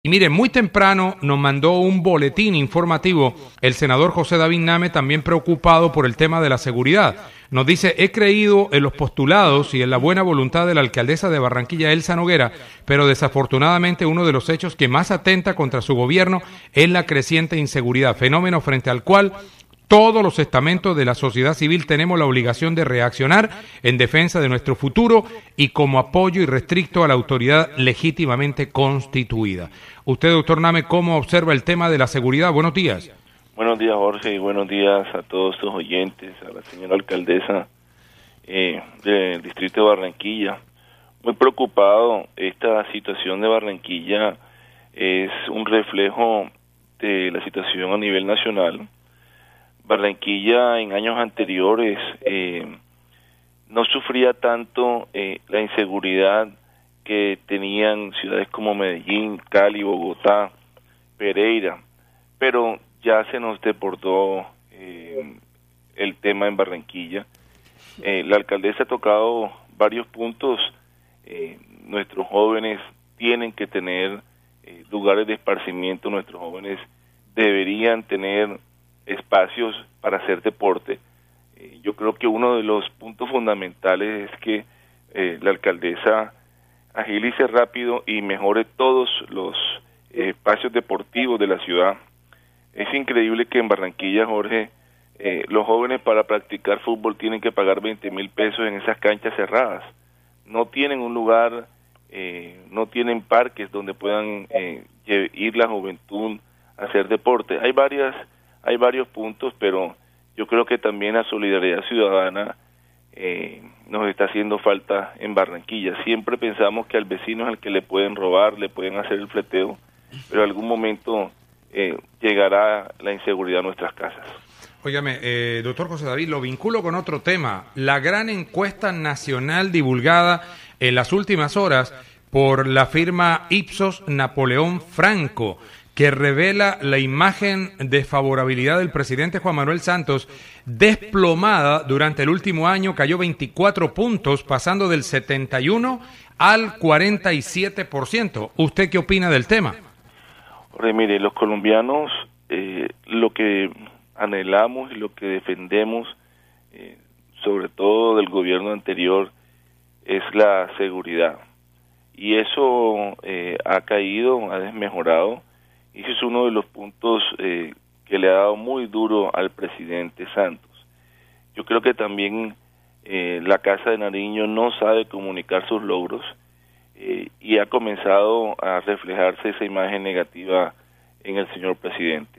Y mire, muy temprano nos mandó un boletín informativo el senador José David Name, también preocupado por el tema de la seguridad. Nos dice: he creído en los postulados y en la buena voluntad de la alcaldesa de Barranquilla, Elsa Noguera, pero desafortunadamente uno de los hechos que más atenta contra su gobierno es la creciente inseguridad, fenómeno frente al cual todos los estamentos de la sociedad civil tenemos la obligación de reaccionar en defensa de nuestro futuro y como apoyo irrestricto a la autoridad legítimamente constituida. Usted, doctor Name, ¿cómo observa el tema de la seguridad? Buenos días. Buenos días, Jorge, y buenos días a todos sus oyentes, a la señora alcaldesa del distrito de Barranquilla. Muy preocupado, esta situación de Barranquilla es un reflejo de la situación a nivel nacional. Barranquilla en años anteriores no sufría tanto la inseguridad que tenían ciudades como Medellín, Cali, Bogotá, Pereira, pero ya se nos desbordó el tema en Barranquilla. La alcaldesa ha tocado varios puntos. Nuestros jóvenes tienen que tener lugares de esparcimiento, nuestros jóvenes deberían tener espacios para hacer deporte. Yo creo que uno de los puntos fundamentales es que la alcaldesa agilice rápido y mejore todos los espacios deportivos de la ciudad. Es increíble que en Barranquilla, Jorge, los jóvenes para practicar fútbol tienen que pagar 20.000 pesos en esas canchas cerradas. No tienen un lugar, no tienen parques donde puedan ir la juventud a hacer deporte. Hay varios puntos, pero yo creo que también la solidaridad ciudadana nos está haciendo falta en Barranquilla. Siempre pensamos que al vecino es al que le pueden robar, le pueden hacer el fleteo, pero en algún momento llegará la inseguridad a nuestras casas. Óigame, doctor José David, lo vinculo con otro tema. La gran encuesta nacional divulgada en las últimas horas por la firma Ipsos Napoleón Franco, que revela la imagen de favorabilidad del presidente Juan Manuel Santos desplomada durante el último año, cayó 24 puntos, pasando del 71 al 47%. ¿Usted qué opina del tema? Mire, los colombianos lo que anhelamos y lo que defendemos, sobre todo del gobierno anterior, es la seguridad. Y eso ha caído, ha desmejorado. Y ese es uno de los puntos que le ha dado muy duro al presidente Santos. Yo creo que también la Casa de Nariño no sabe comunicar sus logros y ha comenzado a reflejarse esa imagen negativa en el señor presidente.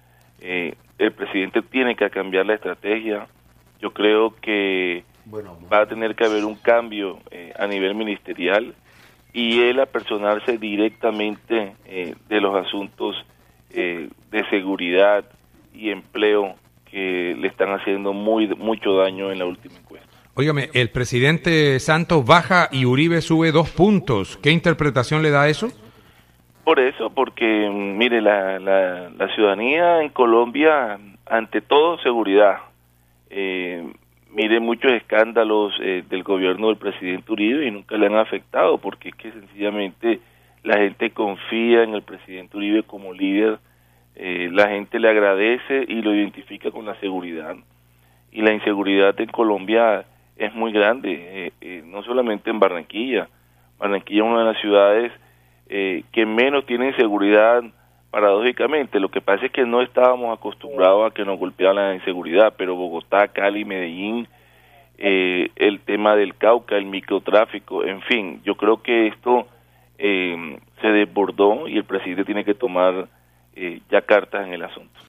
El presidente tiene que cambiar la estrategia. Yo creo que va a tener que haber un cambio a nivel ministerial y él apersonarse directamente de los asuntos de seguridad y empleo que le están haciendo mucho daño en la última encuesta. Óigame, el presidente Santos baja y Uribe sube 2 puntos. ¿Qué interpretación le da eso? Por eso, porque mire, la ciudadanía en Colombia, ante todo, seguridad. Mire, muchos escándalos del gobierno del presidente Uribe y nunca le han afectado, porque es que sencillamente la gente confía en el presidente Uribe como líder, la gente le agradece y lo identifica con la seguridad. Y la inseguridad en Colombia es muy grande, no solamente en Barranquilla. Barranquilla es una de las ciudades que menos tienen seguridad, paradójicamente. Lo que pasa es que no estábamos acostumbrados a que nos golpearan la inseguridad, pero Bogotá, Cali, Medellín, el tema del Cauca, el microtráfico, en fin, yo creo que esto se desbordó y el presidente tiene que tomar ya cartas en el asunto.